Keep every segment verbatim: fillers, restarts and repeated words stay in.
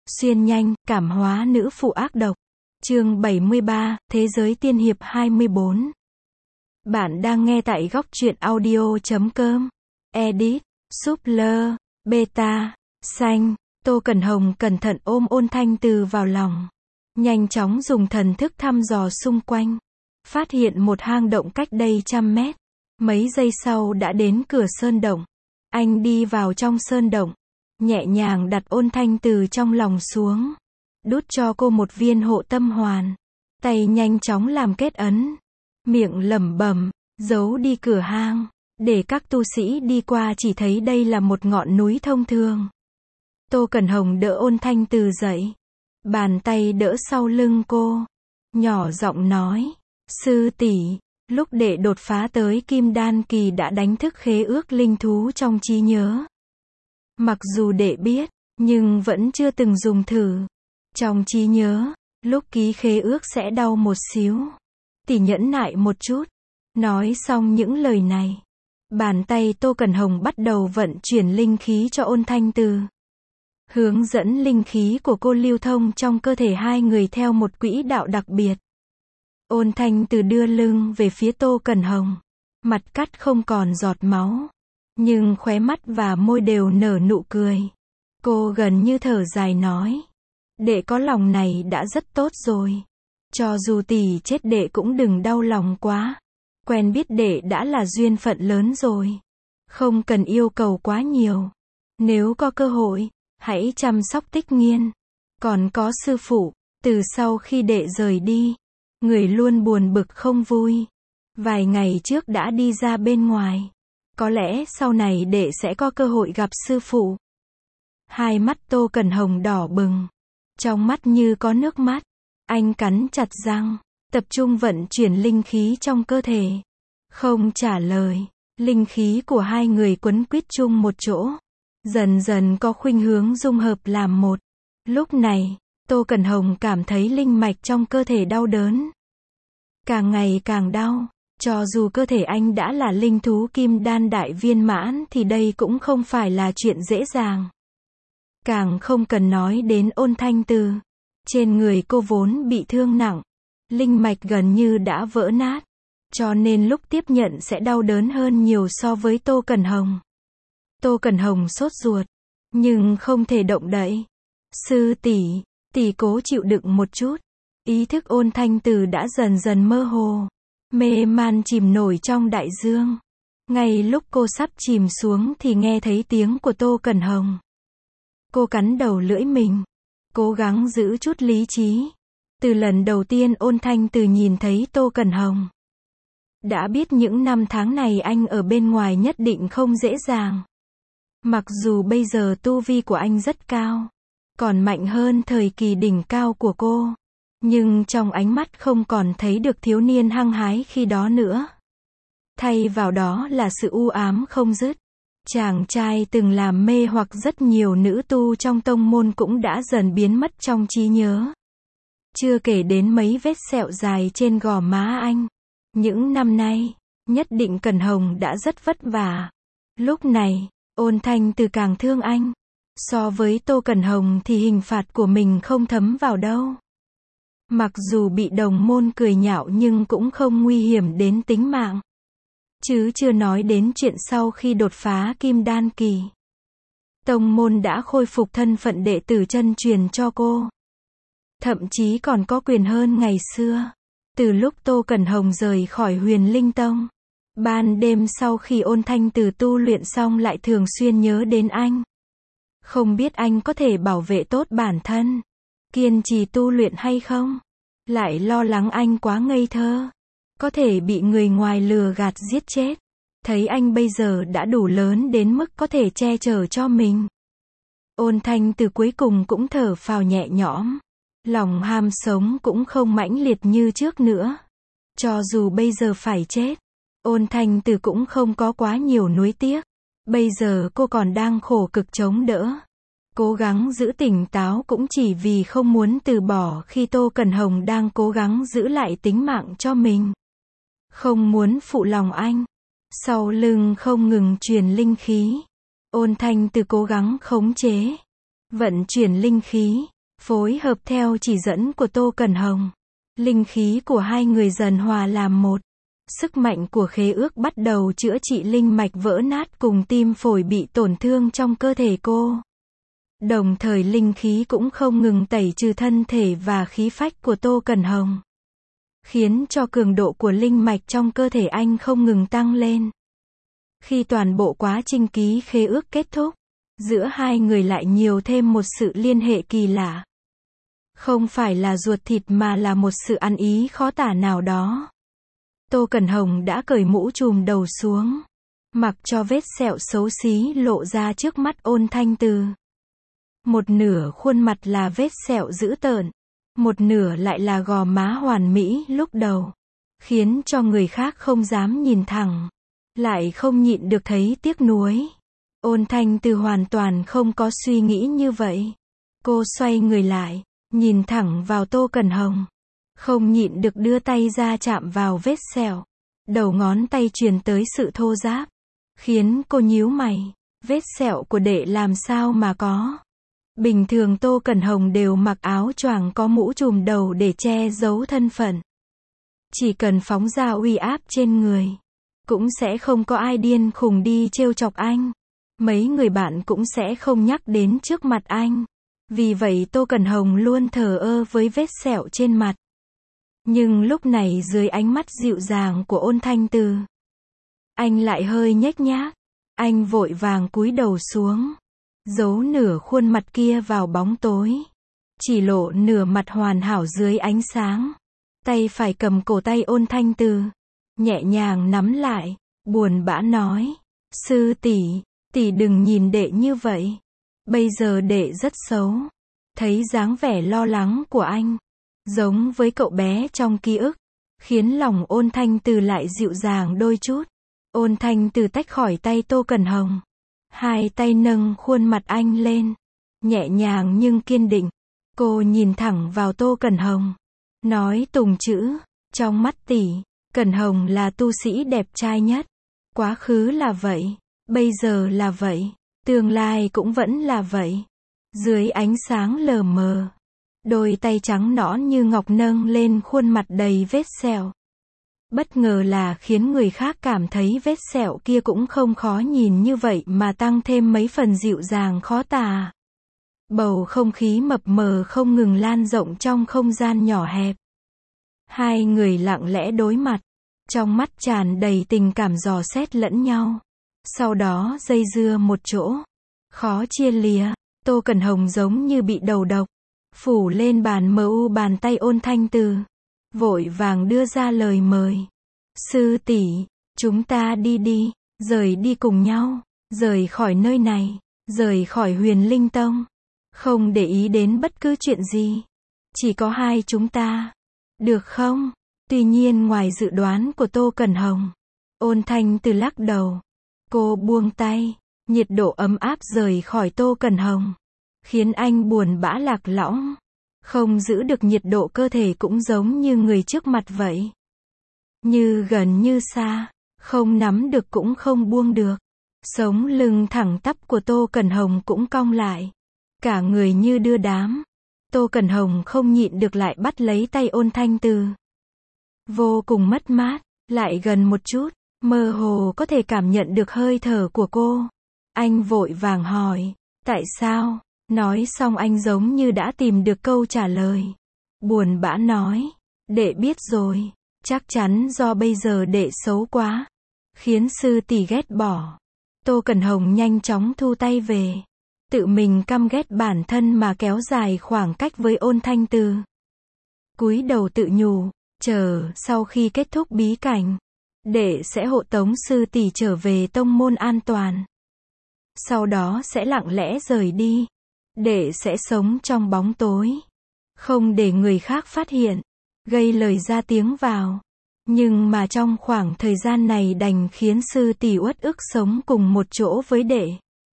Xuyên nhanh, cảm hóa nữ phụ ác độc. Chương bảy mươi ba, Thế giới tiên hiệp hai mươi bốn. Bạn đang nghe tại góc truyện audio chấm com. Edit, Super, Beta, Xanh. Tô Cẩn Hồng cẩn thận ôm Ôn Thanh Từ vào lòng. Nhanh chóng dùng thần thức thăm dò xung quanh. Phát hiện một hang động cách đây trăm mét. Mấy giây sau đã đến cửa sơn động. Anh đi vào trong sơn động. Nhẹ nhàng đặt Ôn Thanh Từ trong lòng xuống. Đút cho cô một viên hộ tâm hoàn. Tay nhanh chóng làm kết ấn. Miệng lẩm bẩm, giấu đi cửa hang. Để các tu sĩ đi qua chỉ thấy đây là một ngọn núi thông thường. Tô Cẩn Hồng đỡ Ôn Thanh Từ dậy. Bàn tay đỡ sau lưng cô. Nhỏ giọng nói, sư tỷ, lúc đệ đột phá tới Kim Đan kỳ đã đánh thức khế ước linh thú trong trí nhớ. Mặc dù đệ biết, nhưng vẫn chưa từng dùng thử. Trong trí nhớ, lúc ký khế ước sẽ đau một xíu. Tỷ nhẫn nại một chút. Nói xong những lời này, bàn tay Tô Cẩn Hồng bắt đầu vận chuyển linh khí cho Ôn Thanh Từ. Hướng dẫn linh khí của cô lưu thông trong cơ thể hai người theo một quỹ đạo đặc biệt. Ôn Thanh Từ đưa lưng về phía Tô Cẩn Hồng. Mặt cắt không còn giọt máu. Nhưng khóe mắt và môi đều nở nụ cười. Cô gần như thở dài nói. Đệ có lòng này đã rất tốt rồi. Cho dù tỷ chết đệ cũng đừng đau lòng quá. Quen biết đệ đã là duyên phận lớn rồi. Không cần yêu cầu quá nhiều. Nếu có cơ hội, hãy chăm sóc Tích Nghiên. Còn có sư phụ, từ sau khi đệ rời đi, người luôn buồn bực không vui. Vài ngày trước đã đi ra bên ngoài. Có lẽ sau này đệ sẽ có cơ hội gặp sư phụ. Hai mắt Tô Cẩn Hồng đỏ bừng. Trong mắt như có nước mắt. Anh cắn chặt răng, tập trung vận chuyển linh khí trong cơ thể. Không trả lời, linh khí của hai người quấn quýt chung một chỗ. Dần dần có khuynh hướng dung hợp làm một. Lúc này, Tô Cẩn Hồng cảm thấy linh mạch trong cơ thể đau đớn. Càng ngày càng đau. Cho dù cơ thể anh đã là linh thú Kim Đan đại viên mãn thì đây cũng không phải là chuyện dễ dàng. Càng không cần nói đến Ôn Thanh Từ. Trên người cô vốn bị thương nặng. Linh mạch gần như đã vỡ nát. Cho nên lúc tiếp nhận sẽ đau đớn hơn nhiều so với Tô Cẩn Hồng. Tô Cẩn Hồng sốt ruột. Nhưng không thể động đậy. Sư tỷ, tỷ cố chịu đựng một chút. Ý thức Ôn Thanh Từ đã dần dần mơ hồ. Mê man chìm nổi trong đại dương. Ngay lúc cô sắp chìm xuống thì nghe thấy tiếng của Tô Cẩn Hồng. Cô cắn đầu lưỡi mình. Cố gắng giữ chút lý trí. Từ lần đầu tiên Ôn Thanh Từ nhìn thấy Tô Cẩn Hồng. Đã biết những năm tháng này anh ở bên ngoài nhất định không dễ dàng. Mặc dù bây giờ tu vi của anh rất cao. Còn mạnh hơn thời kỳ đỉnh cao của cô. Nhưng trong ánh mắt không còn thấy được thiếu niên hăng hái khi đó nữa. Thay vào đó là sự u ám không dứt. Chàng trai từng làm mê hoặc rất nhiều nữ tu trong tông môn cũng đã dần biến mất trong trí nhớ. Chưa kể đến mấy vết sẹo dài trên gò má anh. Những năm nay, nhất định Cẩn Hồng đã rất vất vả. Lúc này, Ôn Thanh Từ càng thương anh. So với Tô Cẩn Hồng thì hình phạt của mình không thấm vào đâu. Mặc dù bị đồng môn cười nhạo nhưng cũng không nguy hiểm đến tính mạng. Chứ chưa nói đến chuyện sau khi đột phá Kim Đan kỳ. Tông môn đã khôi phục thân phận đệ tử chân truyền cho cô. Thậm chí còn có quyền hơn ngày xưa. Từ lúc Tô Cẩn Hồng rời khỏi Huyền Linh Tông. Ban đêm sau khi Ôn Thanh Từ tu luyện xong lại thường xuyên nhớ đến anh. Không biết anh có thể bảo vệ tốt bản thân. Kiên trì tu luyện hay không? Lại lo lắng anh quá ngây thơ. Có thể bị người ngoài lừa gạt giết chết. Thấy anh bây giờ đã đủ lớn đến mức có thể che chở cho mình. Ôn Thanh Từ cuối cùng cũng thở phào nhẹ nhõm. Lòng ham sống cũng không mãnh liệt như trước nữa. Cho dù bây giờ phải chết, Ôn Thanh Từ cũng không có quá nhiều nuối tiếc. Bây giờ cô còn đang khổ cực chống đỡ. Cố gắng giữ tỉnh táo cũng chỉ vì không muốn từ bỏ khi Tô Cẩn Hồng đang cố gắng giữ lại tính mạng cho mình. Không muốn phụ lòng anh. Sau lưng không ngừng truyền linh khí. Ôn Thanh Từ cố gắng khống chế. vận chuyển linh khí, phối hợp theo chỉ dẫn của Tô Cẩn Hồng. Linh khí của hai người dần hòa làm một. Sức mạnh của khế ước bắt đầu chữa trị linh mạch vỡ nát cùng tim phổi bị tổn thương trong cơ thể cô. Đồng thời linh khí cũng không ngừng tẩy trừ thân thể và khí phách của Tô Cẩn Hồng, khiến cho cường độ của linh mạch trong cơ thể anh không ngừng tăng lên. Khi toàn bộ quá trình ký khế ước kết thúc, giữa hai người lại nhiều thêm một sự liên hệ kỳ lạ. Không phải là ruột thịt mà là một sự ăn ý khó tả nào đó. Tô Cẩn Hồng đã cởi mũ trùm đầu xuống, mặc cho vết sẹo xấu xí lộ ra trước mắt Ôn Thanh Từ. Một nửa khuôn mặt là vết sẹo dữ tợn, một nửa lại là gò má hoàn mỹ lúc đầu, khiến cho người khác không dám nhìn thẳng, lại không nhịn được thấy tiếc nuối. Ôn Thanh Từ hoàn toàn không có suy nghĩ như vậy. Cô xoay người lại, nhìn thẳng vào Tô Cẩn Hồng, không nhịn được đưa tay ra chạm vào vết sẹo. Đầu ngón tay truyền tới sự thô ráp, khiến cô nhíu mày. Vết sẹo của đệ làm sao mà có? Bình thường Tô Cẩn Hồng đều mặc áo choàng có mũ trùm đầu để che giấu thân phận. Chỉ cần phóng ra uy áp trên người, cũng sẽ không có ai điên khùng đi trêu chọc anh. Mấy người bạn cũng sẽ không nhắc đến trước mặt anh. Vì vậy Tô Cẩn Hồng luôn thờ ơ với vết sẹo trên mặt. Nhưng lúc này dưới ánh mắt dịu dàng của Ôn Thanh Từ, anh lại hơi nhếch nhác. Anh vội vàng cúi đầu xuống, giấu nửa khuôn mặt kia vào bóng tối, chỉ lộ nửa mặt hoàn hảo dưới ánh sáng. Tay phải cầm cổ tay Ôn Thanh Từ, nhẹ nhàng nắm lại, buồn bã nói: "Sư tỷ, tỷ đừng nhìn đệ như vậy. Bây giờ đệ rất xấu." Thấy dáng vẻ lo lắng của anh, giống với cậu bé trong ký ức, khiến lòng Ôn Thanh Từ lại dịu dàng đôi chút. Ôn Thanh Từ tách khỏi tay Tô Cẩn Hồng, hai tay nâng khuôn mặt anh lên, nhẹ nhàng nhưng kiên định. Cô nhìn thẳng vào Tô Cẩn Hồng, nói từng chữ: "Trong mắt tỷ, Cẩn Hồng là tu sĩ đẹp trai nhất. Quá khứ là vậy, bây giờ là vậy, tương lai cũng vẫn là vậy." Dưới ánh sáng lờ mờ, đôi tay trắng nõn như ngọc nâng lên khuôn mặt đầy vết sẹo. Bất ngờ là khiến người khác cảm thấy vết sẹo kia cũng không khó nhìn như vậy mà tăng thêm mấy phần dịu dàng khó tả. Bầu không khí mập mờ không ngừng lan rộng trong không gian nhỏ hẹp. Hai người lặng lẽ đối mặt, trong mắt tràn đầy tình cảm dò xét lẫn nhau. Sau đó dây dưa một chỗ, khó chia lìa. Tô Cẩn Hồng giống như bị đầu độc, phủ lên bàn mờ u bàn tay Ôn Thanh Từ, vội vàng đưa ra lời mời: "Sư tỷ, chúng ta đi đi, rời đi cùng nhau, rời khỏi nơi này, rời khỏi Huyền Linh Tông, không để ý đến bất cứ chuyện gì, chỉ có hai chúng ta, được không?" Tuy nhiên ngoài dự đoán của Tô Cẩn Hồng, Ôn Thanh Từ lắc đầu. Cô buông tay, nhiệt độ ấm áp rời khỏi Tô Cẩn Hồng, khiến anh buồn bã lạc lõng, không giữ được nhiệt độ cơ thể cũng giống như người trước mặt vậy. Như gần như xa, không nắm được cũng không buông được. Sống lưng thẳng tắp của Tô Cẩn Hồng cũng cong lại, cả người như đưa đám. Tô Cẩn Hồng không nhịn được lại bắt lấy tay Ôn Thanh Từ. Vô cùng mất mát, lại gần một chút, mơ hồ có thể cảm nhận được hơi thở của cô. Anh vội vàng hỏi: "Tại sao?" Nói xong anh giống như đã tìm được câu trả lời. Buồn bã nói: "Đệ biết rồi, chắc chắn do bây giờ đệ xấu quá, khiến sư tỷ ghét bỏ." Tô Cẩn Hồng nhanh chóng thu tay về, tự mình căm ghét bản thân mà kéo dài khoảng cách với Ôn Thanh Từ. Cúi đầu tự nhủ, chờ sau khi kết thúc bí cảnh, đệ sẽ hộ tống sư tỷ trở về tông môn an toàn. Sau đó sẽ lặng lẽ rời đi. Đệ sẽ sống trong bóng tối, không để người khác phát hiện, gây lời ra tiếng vào. Nhưng mà trong khoảng thời gian này đành khiến sư tỷ uất ức sống cùng một chỗ với đệ.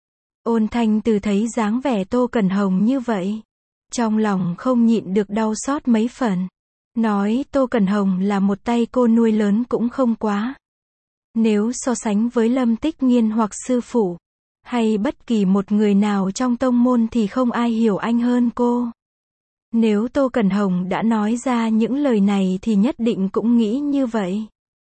Ôn Thanh Từ thấy dáng vẻ Tô Cẩn Hồng như vậy, trong lòng không nhịn được đau xót mấy phần. Nói Tô Cẩn Hồng là một tay cô nuôi lớn cũng không quá. Nếu so sánh với Lâm Tích Nghiên hoặc sư phụ, hay bất kỳ một người nào trong tông môn thì không ai hiểu anh hơn cô. Nếu Tô Cẩn Hồng đã nói ra những lời này thì nhất định cũng nghĩ như vậy.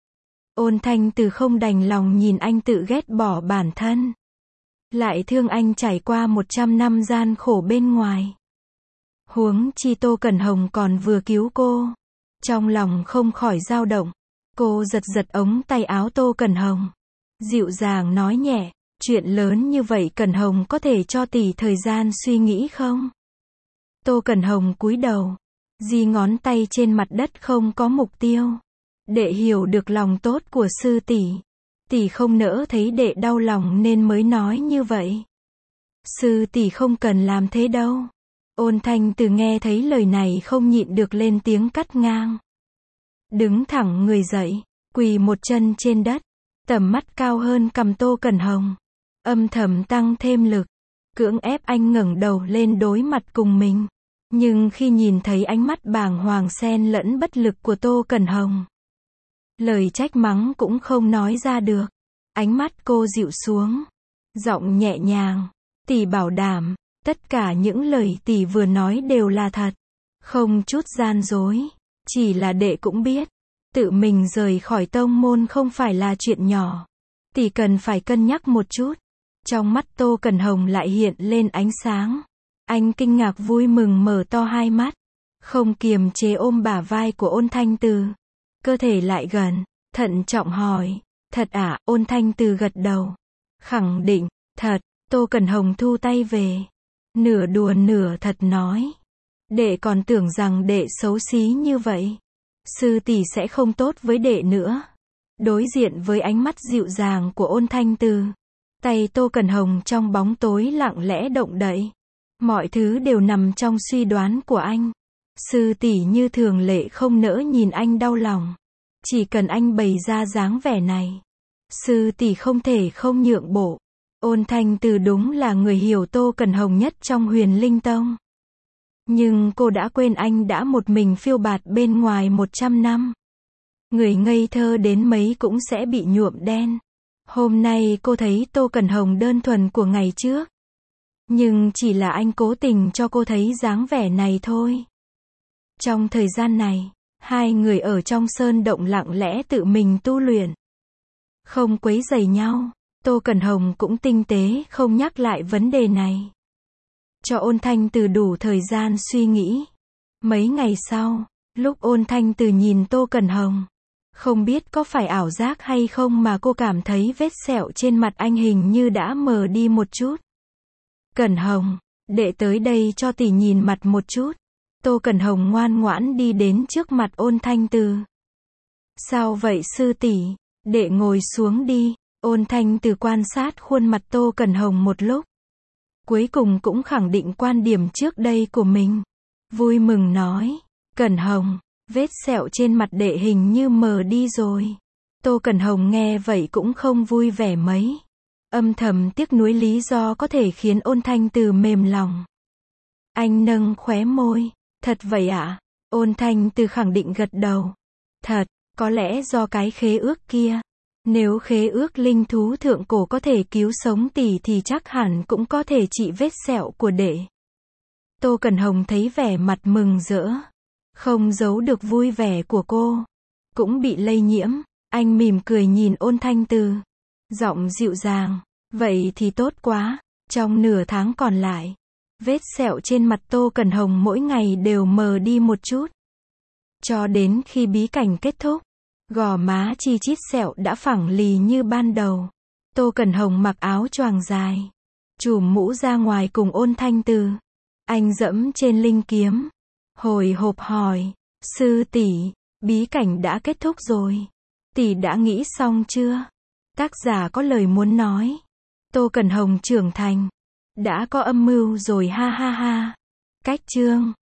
Ôn Thanh Từ không đành lòng nhìn anh tự ghét bỏ bản thân. Lại thương anh trải qua một trăm năm gian khổ bên ngoài. Huống chi Tô Cẩn Hồng còn vừa cứu cô. Trong lòng không khỏi dao động. Cô giật giật ống tay áo Tô Cẩn Hồng. Dịu dàng nói nhẹ, chuyện lớn như vậy Cẩn Hồng có thể cho tỷ thời gian suy nghĩ không? Tô Cẩn Hồng cúi đầu, di ngón tay trên mặt đất không có mục tiêu. Đệ hiểu được lòng tốt của sư tỷ. Tỷ không nỡ thấy đệ đau lòng nên mới nói như vậy. Sư tỷ không cần làm thế đâu. Ôn Thanh Từ nghe thấy lời này không nhịn được lên tiếng cắt ngang. Đứng thẳng người dậy, quỳ một chân trên đất, tầm mắt cao hơn cằm Tô Cẩn Hồng. Âm thầm tăng thêm lực, cưỡng ép anh ngẩng đầu lên đối mặt cùng mình. Nhưng khi nhìn thấy ánh mắt bàng hoàng xen lẫn bất lực của Tô Cẩn Hồng, lời trách mắng cũng không nói ra được. Ánh mắt cô dịu xuống, giọng nhẹ nhàng, tỷ bảo đảm, tất cả những lời tỷ vừa nói đều là thật, không chút gian dối. Chỉ là đệ cũng biết, tự mình rời khỏi tông môn không phải là chuyện nhỏ. Tỷ cần phải cân nhắc một chút. Trong mắt Tô Cẩn Hồng lại hiện lên ánh sáng. Anh kinh ngạc vui mừng mở to hai mắt, không kiềm chế ôm bả vai của Ôn Thanh Từ. Cơ thể lại gần, thận trọng hỏi, thật ạ? Ôn Thanh Từ gật đầu, khẳng định, thật. Tô Cẩn Hồng thu tay về, nửa đùa nửa thật nói, đệ còn tưởng rằng đệ xấu xí như vậy, sư tỷ sẽ không tốt với đệ nữa. Đối diện với ánh mắt dịu dàng của Ôn Thanh Từ, tay Tô Cẩn Hồng trong bóng tối lặng lẽ động đậy. Mọi thứ đều nằm trong suy đoán của anh. Sư tỷ như thường lệ không nỡ nhìn anh đau lòng. Chỉ cần anh bày ra dáng vẻ này, sư tỷ không thể không nhượng bộ. Ôn Thanh Từ đúng là người hiểu Tô Cẩn Hồng nhất trong Huyền Linh Tông. Nhưng cô đã quên anh đã một mình phiêu bạt bên ngoài một trăm năm. Người ngây thơ đến mấy cũng sẽ bị nhuộm đen. Hôm nay cô thấy Tô Cẩn Hồng đơn thuần của ngày trước. Nhưng chỉ là anh cố tình cho cô thấy dáng vẻ này thôi. Trong thời gian này, hai người ở trong sơn động lặng lẽ tự mình tu luyện. Không quấy rầy nhau, Tô Cẩn Hồng cũng tinh tế không nhắc lại vấn đề này. Cho Ôn Thanh Từ đủ thời gian suy nghĩ. Mấy ngày sau, lúc Ôn Thanh Từ nhìn Tô Cẩn Hồng, không biết có phải ảo giác hay không mà cô cảm thấy vết sẹo trên mặt anh hình như đã mờ đi một chút. Cẩn Hồng, đệ tới đây cho tỷ nhìn mặt một chút. Tô Cẩn Hồng ngoan ngoãn đi đến trước mặt Ôn Thanh Từ. Sao vậy sư tỷ? Đệ ngồi xuống đi. Ôn Thanh Từ quan sát khuôn mặt Tô Cẩn Hồng một lúc. Cuối cùng cũng khẳng định quan điểm trước đây của mình. Vui mừng nói, Cẩn Hồng, vết sẹo trên mặt đệ hình như mờ đi rồi. Tô Cẩn Hồng nghe vậy cũng không vui vẻ mấy. Âm thầm tiếc nuối lý do có thể khiến Ôn Thanh Từ mềm lòng. Anh nâng khóe môi, thật vậy ạ? Ôn Thanh Từ khẳng định gật đầu. Thật, có lẽ do cái khế ước kia. Nếu khế ước linh thú thượng cổ có thể cứu sống tỷ thì chắc hẳn cũng có thể trị vết sẹo của đệ. Tô Cẩn Hồng thấy vẻ mặt mừng rỡ, không giấu được vui vẻ của cô, cũng bị lây nhiễm. Anh mỉm cười nhìn Ôn Thanh Từ, giọng dịu dàng, vậy thì tốt quá. Trong nửa tháng còn lại, vết sẹo trên mặt Tô Cẩn Hồng mỗi ngày đều mờ đi một chút. Cho đến khi bí cảnh kết thúc, gò má chi chít sẹo đã phẳng lì như ban đầu. Tô Cẩn Hồng mặc áo choàng dài, chùm mũ ra ngoài cùng Ôn Thanh Từ. Anh dẫm trên linh kiếm, hồi hộp hỏi, sư tỷ, bí cảnh đã kết thúc rồi. Tỷ đã nghĩ xong chưa? Tác giả có lời muốn nói. Tô Cẩn Hồng trưởng thành, đã có âm mưu rồi ha ha ha. Cách chương